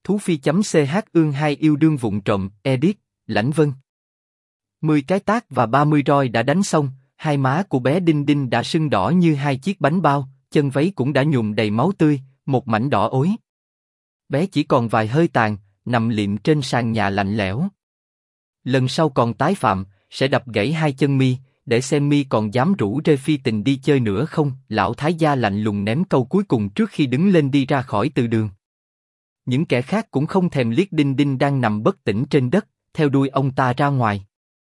Thú Phi.ch ương 2 yêu đương vụng trộm, edit, Lãnh Vân. 10 cái tát và 30 roi đã đánh xong, hai má của bé Đinh Đinh đã sưng đỏ như hai chiếc bánh bao, chân váy cũng đã nhuộm đầy máu tươi, một mảnh đỏ ối. Bé chỉ còn vài hơi tàn, nằm liệm trên sàn nhà lạnh lẽo. Lần sau còn tái phạm, sẽ đập gãy hai chân mi, để xem mi còn dám rủ rê Phi Tình đi chơi nữa không. Lão thái gia lạnh lùng ném câu cuối cùng trước khi đứng lên đi ra khỏi từ đường. Những kẻ khác cũng không thèm liếc Đinh Đinh đang nằm bất tỉnh trên đất, theo đuôi ông ta ra ngoài.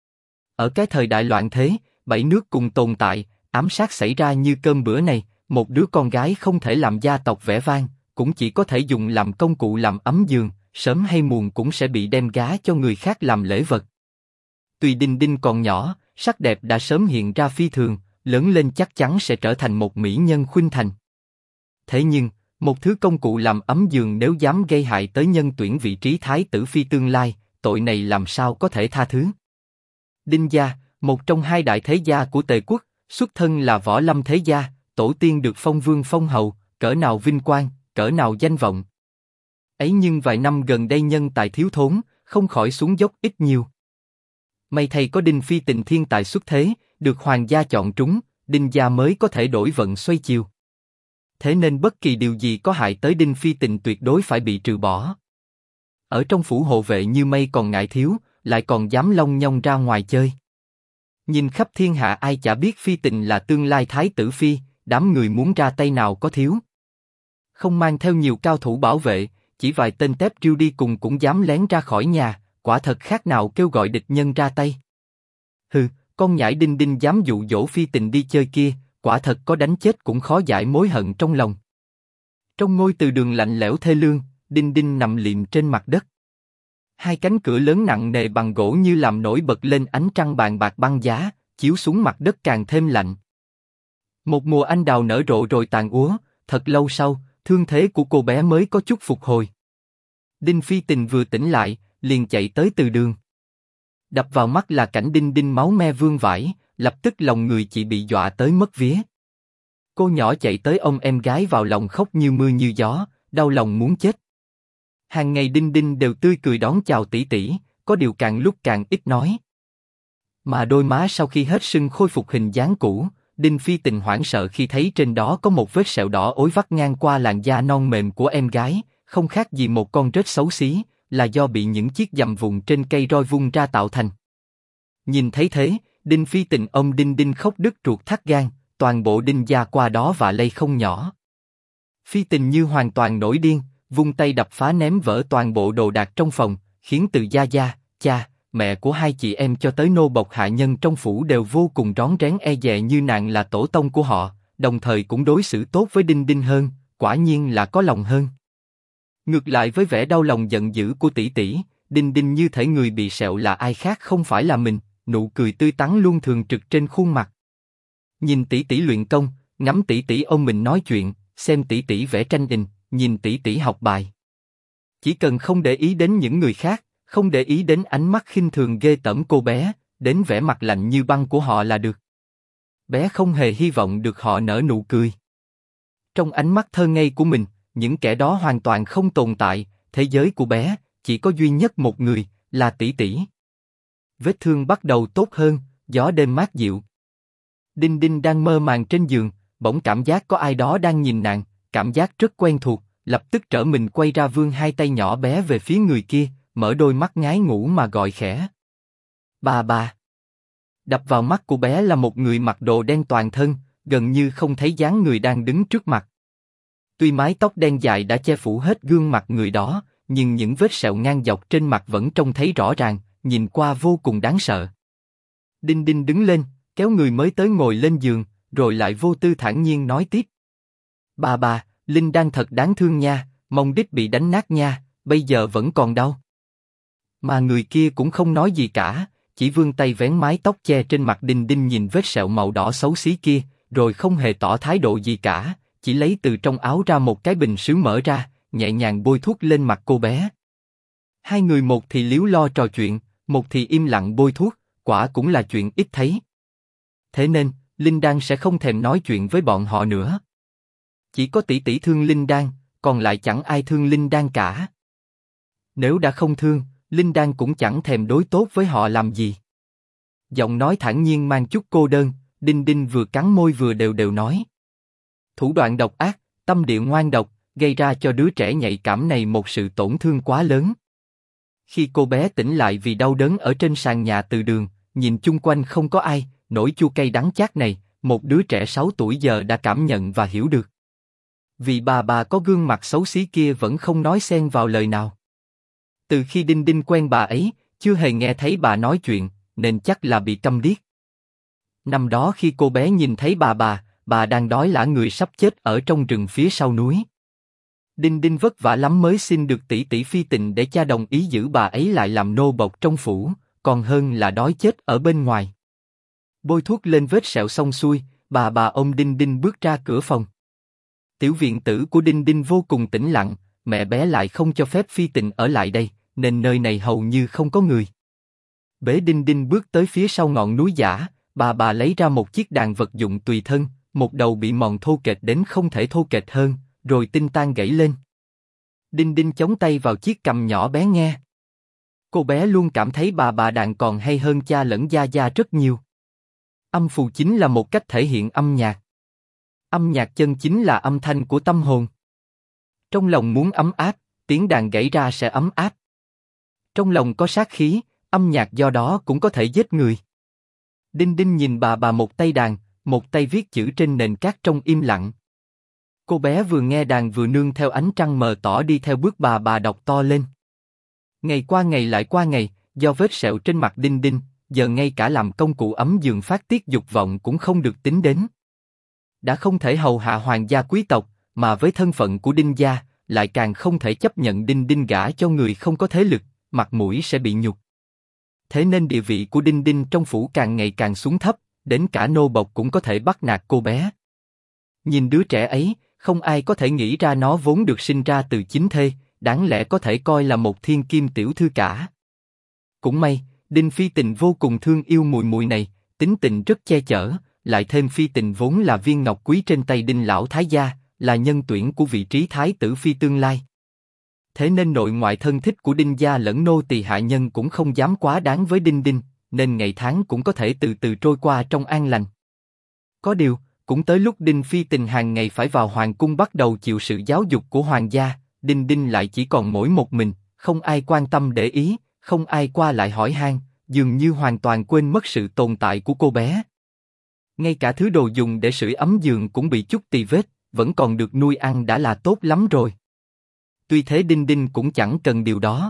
Ở cái thời đại loạn thế, 7 nước cùng tồn tại, ám sát xảy ra như cơm bữa này, một đứa con gái không thể làm gia tộc vẻ vang, cũng chỉ có thể dùng làm công cụ làm ấm giường, sớm hay muộn cũng sẽ bị đem gá cho người khác làm lễ vật. Tuy Đinh Đinh còn nhỏ, sắc đẹp đã sớm hiện ra phi thường, lớn lên chắc chắn sẽ trở thành một mỹ nhân khuynh thành. Thế nhưng, một thứ công cụ làm ấm giường nếu dám gây hại tới nhân tuyển vị trí thái tử phi tương lai, tội này làm sao có thể tha thứ. Đinh gia, một trong hai đại thế gia của Tề quốc, xuất thân là võ lâm thế gia, tổ tiên được phong vương phong hầu, cỡ nào vinh quang, cỡ nào danh vọng. Ấy nhưng vài năm gần đây nhân tài thiếu thốn, không khỏi xuống dốc ít nhiều. May thay có Đinh Phi Tình thiên tài xuất thế, được hoàng gia chọn trúng, Đinh gia mới có thể đổi vận xoay chiều. Thế nên bất kỳ điều gì có hại tới Đinh Phi Tình tuyệt đối phải bị trừ bỏ. Ở trong phủ hộ vệ như mây còn ngại thiếu, lại còn dám lông nhông ra ngoài chơi. Nhìn khắp thiên hạ ai chả biết Phi Tình là tương lai thái tử phi, đám người muốn ra tay nào có thiếu. Không mang theo nhiều cao thủ bảo vệ, chỉ vài tên tép riêu đi cùng cũng dám lén ra khỏi nhà, quả thật khác nào kêu gọi địch nhân ra tay. Hừ, con nhãi Đinh Đinh dám dụ dỗ Phi Tình đi chơi kia, quả thật có đánh chết cũng khó giải mối hận trong lòng. Trong ngôi từ đường lạnh lẽo thê lương, Đinh Đinh nằm liệm trên mặt đất. Hai cánh cửa lớn nặng nề bằng gỗ như làm nổi bật lên ánh trăng bàn bạc băng giá, chiếu xuống mặt đất càng thêm lạnh. Một mùa anh đào nở rộ rồi tàn úa, thật lâu sau, thương thế của cô bé mới có chút phục hồi. Đinh Phi Tình vừa tỉnh lại, liền chạy tới từ đường. Đập vào mắt là cảnh Đinh Đinh máu me vương vãi, lập tức lòng người chị bị dọa tới mất vía. Cô nhỏ chạy tới ôm em gái vào lòng khóc như mưa như gió, đau lòng muốn chết. Hàng ngày Đinh Đinh đều tươi cười đón chào tỷ tỷ, có điều càng lúc càng ít nói. Mà đôi má sau khi hết sưng khôi phục hình dáng cũ, Đinh Phi Tình hoảng sợ khi thấy trên đó có một vết sẹo đỏ ối vắt ngang qua làn da non mềm của em gái, không khác gì một con rết xấu xí, là do bị những chiếc dầm vụn trên cây roi vung ra tạo thành. Nhìn thấy thế, Đinh Phi Tình ôm Đinh Đinh khóc đứt ruột thắt gan, toàn bộ Đinh gia qua đó vạ lây không nhỏ. Phi Tình như hoàn toàn nổi điên, vung tay đập phá ném vỡ toàn bộ đồ đạc trong phòng, khiến từ gia gia, cha, mẹ của hai chị em cho tới nô bộc hạ nhân trong phủ đều vô cùng rón rén e dè như nàng là tổ tông của họ, đồng thời cũng đối xử tốt với Đinh Đinh hơn, quả nhiên là có lòng hơn. Ngược lại với vẻ đau lòng giận dữ của tỷ tỷ, Đinh Đinh như thể người bị sẹo là ai khác không phải là mình, nụ cười tươi tắn luôn thường trực trên khuôn mặt. Nhìn tỷ tỷ luyện công, ngắm tỷ tỷ ôm mình nói chuyện, xem tỷ tỷ vẽ tranh in, nhìn tỷ tỷ học bài. Chỉ cần không để ý đến những người khác, không để ý đến ánh mắt khinh thường ghê tởm cô bé, đến vẻ mặt lạnh như băng của họ là được. Bé không hề hy vọng được họ nở nụ cười. Trong ánh mắt thơ ngây của mình, những kẻ đó hoàn toàn không tồn tại, thế giới của bé chỉ có duy nhất một người, là tỷ tỷ. Vết thương bắt đầu tốt hơn, gió đêm mát dịu. Đinh Đinh đang mơ màng trên giường, bỗng cảm giác có ai đó đang nhìn nàng, cảm giác rất quen thuộc, lập tức trở mình quay ra vươn hai tay nhỏ bé về phía người kia, mở đôi mắt ngái ngủ mà gọi khẽ. Ba ba. Đập vào mắt của bé là một người mặc đồ đen toàn thân, gần như không thấy dáng người đang đứng trước mặt. Tuy mái tóc đen dài đã che phủ hết gương mặt người đó, nhưng những vết sẹo ngang dọc trên mặt vẫn trông thấy rõ ràng, nhìn qua vô cùng đáng sợ. Đinh Đinh đứng lên, kéo người mới tới ngồi lên giường, rồi lại vô tư thản nhiên nói tiếp. Ba ba, Linh đang thật đáng thương nha, mông đít bị đánh nát nha, bây giờ vẫn còn đau. Mà người kia cũng không nói gì cả, chỉ vươn tay vén mái tóc che trên mặt Đinh Đinh nhìn vết sẹo màu đỏ xấu xí kia, rồi không hề tỏ thái độ gì cả, chỉ lấy từ trong áo ra một cái bình sứ mở ra, nhẹ nhàng bôi thuốc lên mặt cô bé. Hai người một thì líu lo trò chuyện, một thì im lặng bôi thuốc, quả cũng là chuyện ít thấy. Thế nên, Linh Đan sẽ không thèm nói chuyện với bọn họ nữa. Chỉ có tỷ tỷ thương Linh Đan, còn lại chẳng ai thương Linh Đan cả. Nếu đã không thương, Linh Đan cũng chẳng thèm đối tốt với họ làm gì. Giọng nói thản nhiên mang chút cô đơn, Đinh Đinh vừa cắn môi vừa đều đều nói. Thủ đoạn độc ác, tâm địa ngoan độc, gây ra cho đứa trẻ nhạy cảm này một sự tổn thương quá lớn. Khi cô bé tỉnh lại vì đau đớn ở trên sàn nhà từ đường, nhìn chung quanh không có ai, nỗi chua cay đắng chát này, một đứa trẻ 6 tuổi giờ đã cảm nhận và hiểu được. Vì bà có gương mặt xấu xí kia vẫn không nói xen vào lời nào. Từ khi Đinh Đinh quen bà ấy, chưa hề nghe thấy bà nói chuyện, nên chắc là bị câm điếc. Năm đó khi cô bé nhìn thấy bà đang đói lả người sắp chết ở trong rừng phía sau núi. Đinh Đinh vất vả lắm mới xin được tỷ tỷ Phi Tình để cha đồng ý giữ bà ấy lại làm nô bộc trong phủ, còn hơn là đói chết ở bên ngoài. Bôi thuốc lên vết sẹo xong xuôi, bà ôm Đinh Đinh bước ra cửa phòng. Tiểu viện tử của Đinh Đinh vô cùng tĩnh lặng, mẹ bé lại không cho phép Phi Tình ở lại đây, nên nơi này hầu như không có người. Bế Đinh Đinh bước tới phía sau ngọn núi giả, bà lấy ra một chiếc đàn vật dụng tùy thân, một đầu bị mòn thô kệch đến không thể thô kệch hơn, rồi tinh tan gãy lên. Đinh Đinh chống tay vào chiếc cằm nhỏ bé nghe. Cô bé luôn cảm thấy bà đàn còn hay hơn cha lẫn gia rất nhiều. Âm phù chính là một cách thể hiện âm nhạc. Âm nhạc chân chính là âm thanh của tâm hồn. Trong lòng muốn ấm áp, tiếng đàn gãy ra sẽ ấm áp. Trong lòng có sát khí, âm nhạc do đó cũng có thể giết người. Đinh Đinh nhìn bà một tay đàn, một tay viết chữ trên nền cát trong im lặng. Cô bé vừa nghe đàn vừa nương theo ánh trăng mờ tỏ đi theo bước bà đọc to lên. Ngày qua ngày lại qua ngày, do vết sẹo trên mặt Đinh Đinh, giờ ngay cả làm công cụ ấm giường phát tiết dục vọng cũng không được tính đến. Đã không thể hầu hạ hoàng gia quý tộc, mà với thân phận của Đinh gia, lại càng không thể chấp nhận Đinh Đinh gả cho người không có thế lực, mặt mũi sẽ bị nhục. Thế nên địa vị của Đinh Đinh trong phủ càng ngày càng xuống thấp, đến cả nô bộc cũng có thể bắt nạt cô bé. Nhìn đứa trẻ ấy, không ai có thể nghĩ ra nó vốn được sinh ra từ chính thê, đáng lẽ có thể coi là một thiên kim tiểu thư cả. Cũng may, Đinh Phi Tình vô cùng thương yêu mùi mùi này, tính tình rất che chở, lại thêm Phi Tình vốn là viên ngọc quý trên tay Đinh lão thái gia, là nhân tuyển của vị trí thái tử phi tương lai. Thế nên nội ngoại thân thích của Đinh gia lẫn nô tỳ hạ nhân cũng không dám quá đáng với Đinh Đinh, nên ngày tháng cũng có thể từ từ trôi qua trong an lành. Có điều, cũng tới lúc Đinh Phi Tình hàng ngày phải vào hoàng cung bắt đầu chịu sự giáo dục của hoàng gia, Đinh Đinh lại chỉ còn mỗi một mình, không ai quan tâm để ý, không ai qua lại hỏi han, dường như hoàn toàn quên mất sự tồn tại của cô bé. Ngay cả thứ đồ dùng để sưởi ấm giường cũng bị chút tì vết, vẫn còn được nuôi ăn đã là tốt lắm rồi. Tuy thế Đinh Đinh cũng chẳng cần điều đó.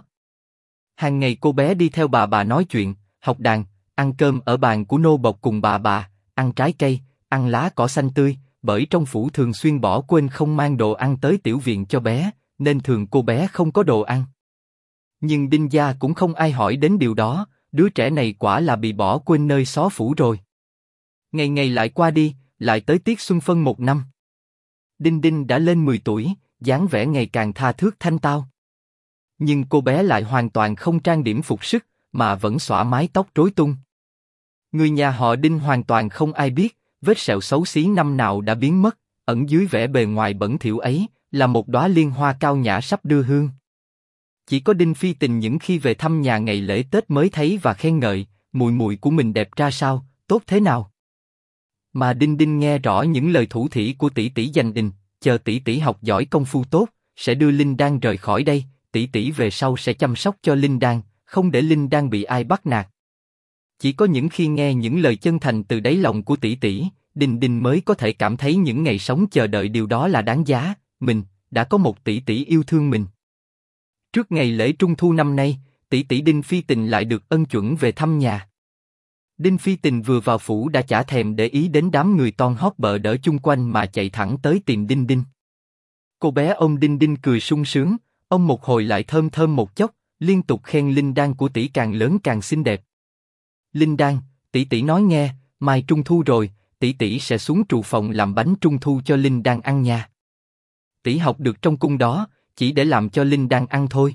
Hàng ngày cô bé đi theo bà nói chuyện, học đàn, ăn cơm ở bàn của nô bộc cùng bà, ăn trái cây, ăn lá cỏ xanh tươi, bởi trong phủ thường xuyên bỏ quên không mang đồ ăn tới tiểu viện cho bé, nên thường cô bé không có đồ ăn. Nhưng Đinh gia cũng không ai hỏi đến điều đó, đứa trẻ này quả là bị bỏ quên nơi xó phủ rồi. Ngày ngày lại qua đi, lại tới tiết xuân phân một năm. Đinh Đinh đã lên 10 tuổi, dáng vẻ ngày càng tha thướt thanh tao. Nhưng cô bé lại hoàn toàn không trang điểm phục sức, mà vẫn xõa mái tóc rối tung. Người nhà họ Đinh hoàn toàn không ai biết, vết sẹo xấu xí năm nào đã biến mất, ẩn dưới vẻ bề ngoài bẩn thỉu ấy, là một đóa liên hoa cao nhã sắp đưa hương. Chỉ có Đinh Phi Tình những khi về thăm nhà ngày lễ Tết mới thấy và khen ngợi, mùi mùi của mình đẹp ra sao, tốt thế nào. Mà Đinh Đinh nghe rõ những lời thủ thỉ của tỷ tỷ dành Đình, chờ tỷ tỷ học giỏi công phu tốt, sẽ đưa Linh Đan rời khỏi đây, tỷ tỷ về sau sẽ chăm sóc cho Linh Đan, không để Linh Đan bị ai bắt nạt. Chỉ có những khi nghe những lời chân thành từ đáy lòng của tỷ tỷ, Đinh Đinh mới có thể cảm thấy những ngày sống chờ đợi điều đó là đáng giá, mình đã có một tỷ tỷ yêu thương mình. Trước ngày lễ Trung thu năm nay, tỷ tỷ Đinh Phi Tình lại được ân chuẩn về thăm nhà. Đinh Phi Tình vừa vào phủ đã chả thèm để ý đến đám người ton hót bợ đỡ chung quanh mà chạy thẳng tới tìm Đinh Đinh. Cô bé ôm Đinh Đinh cười sung sướng, ôm một hồi lại thơm thơm một chốc, liên tục khen Linh Đan của tỷ càng lớn càng xinh đẹp. Linh Đan, tỷ tỷ nói nghe, mai Trung thu rồi, tỷ tỷ sẽ xuống trù phòng làm bánh Trung thu cho Linh Đan ăn nha. Tỷ học được trong cung đó, chỉ để làm cho Linh Đan ăn thôi.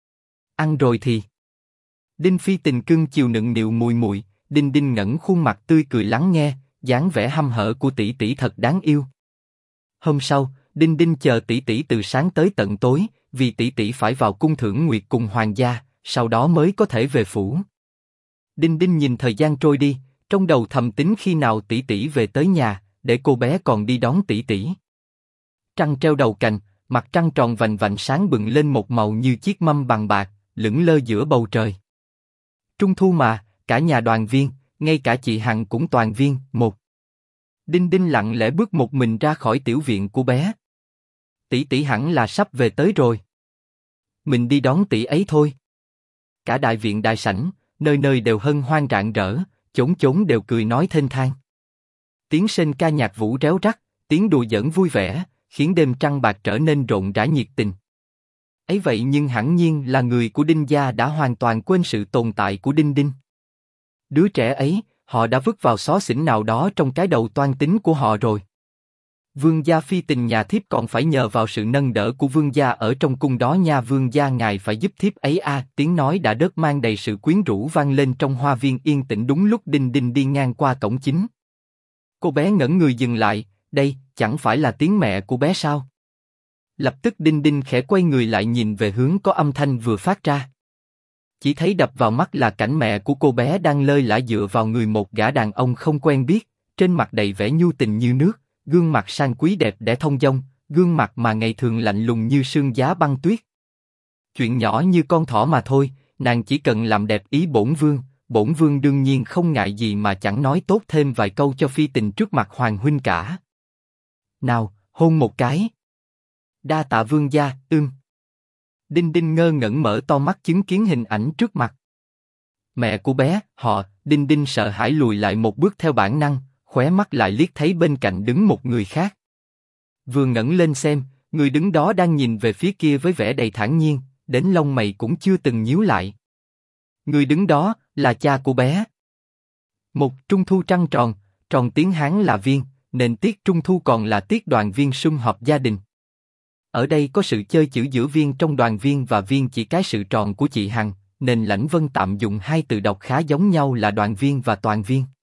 Ăn rồi thì. Đinh Phi Tình cưng chiều nựng nịu mùi mùi, Đinh Đinh ngẩng khuôn mặt tươi cười lắng nghe, dáng vẻ hăm hở của tỷ tỷ thật đáng yêu. Hôm sau, Đinh Đinh chờ tỷ tỷ từ sáng tới tận tối, vì tỷ tỷ phải vào cung thưởng nguyệt cùng hoàng gia, sau đó mới có thể về phủ. Đinh Đinh nhìn thời gian trôi đi, trong đầu thầm tính khi nào tỷ tỷ về tới nhà, để cô bé còn đi đón tỷ tỷ. Trăng treo đầu cành, mặt trăng tròn vành vạnh sáng bừng lên một màu như chiếc mâm bằng bạc, lững lơ giữa bầu trời. Trung thu mà, cả nhà đoàn viên, ngay cả chị Hằng cũng toàn viên. Một. Đinh Đinh lặng lẽ bước một mình ra khỏi tiểu viện của bé. Tỷ tỷ hẳn là sắp về tới rồi. Mình đi đón tỷ ấy thôi. Cả đại viện đại sảnh, nơi nơi đều hân hoan rạng rỡ, chốn chốn đều cười nói thênh thang. Tiếng sên ca nhạc vũ réo rắt, tiếng đùa giỡn vui vẻ, khiến đêm trăng bạc trở nên rộn rã nhiệt tình. Ấy vậy nhưng hẳn nhiên là người của Đinh gia đã hoàn toàn quên sự tồn tại của Đinh Đinh. Đứa trẻ ấy, họ đã vứt vào xó xỉnh nào đó trong cái đầu toan tính của họ rồi. Vương gia phi tình nhà thiếp còn phải nhờ vào sự nâng đỡ của vương gia ở trong cung đó nha, vương gia ngài phải giúp thiếp ấy a. Tiếng nói đã đớt mang đầy sự quyến rũ vang lên trong hoa viên yên tĩnh đúng lúc Đinh Đinh đi ngang qua cổng chính. Cô bé ngẩn người dừng lại, đây chẳng phải là tiếng mẹ của bé sao? Lập tức Đinh Đinh khẽ quay người lại nhìn về hướng có âm thanh vừa phát ra. Chỉ thấy đập vào mắt là cảnh mẹ của cô bé đang lơi lả dựa vào người một gã đàn ông không quen biết, trên mặt đầy vẻ nhu tình như nước, gương mặt sang quý đẹp đẽ thông dong, gương mặt mà ngày thường lạnh lùng như sương giá băng tuyết. Chuyện nhỏ như con thỏ mà thôi, nàng chỉ cần làm đẹp ý bổn vương đương nhiên không ngại gì mà chẳng nói tốt thêm vài câu cho phi tình trước mặt hoàng huynh cả. Nào, hôn một cái. Đa tạ vương gia, Đinh Đinh ngơ ngẩn mở to mắt chứng kiến hình ảnh trước mặt. Mẹ của bé, họ, Đinh Đinh sợ hãi lùi lại một bước theo bản năng, khóe mắt lại liếc thấy bên cạnh đứng một người khác. Vừa ngẩng lên xem, người đứng đó đang nhìn về phía kia với vẻ đầy thản nhiên, đến lông mày cũng chưa từng nhíu lại. Người đứng đó là cha của bé. Một trung thu trăng tròn, tròn tiếng Hán là viên, nên tiết trung thu còn là tiết đoàn viên sum họp gia đình. Ở đây có sự chơi chữ giữa viên trong đoàn viên và viên chỉ cái sự tròn của chị Hằng, nên Lãnh Vân tạm dùng hai từ đọc khá giống nhau là đoàn viên và toàn viên.